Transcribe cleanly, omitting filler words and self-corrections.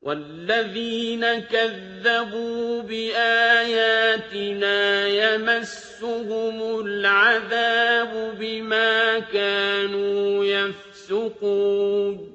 وَالَّذِينَ كَذَّبُوا بِآيَاتِنَا يَمَسُّهُمُ الْعَذَابُ بِمَا كَانُوا يَفْسُقُونَ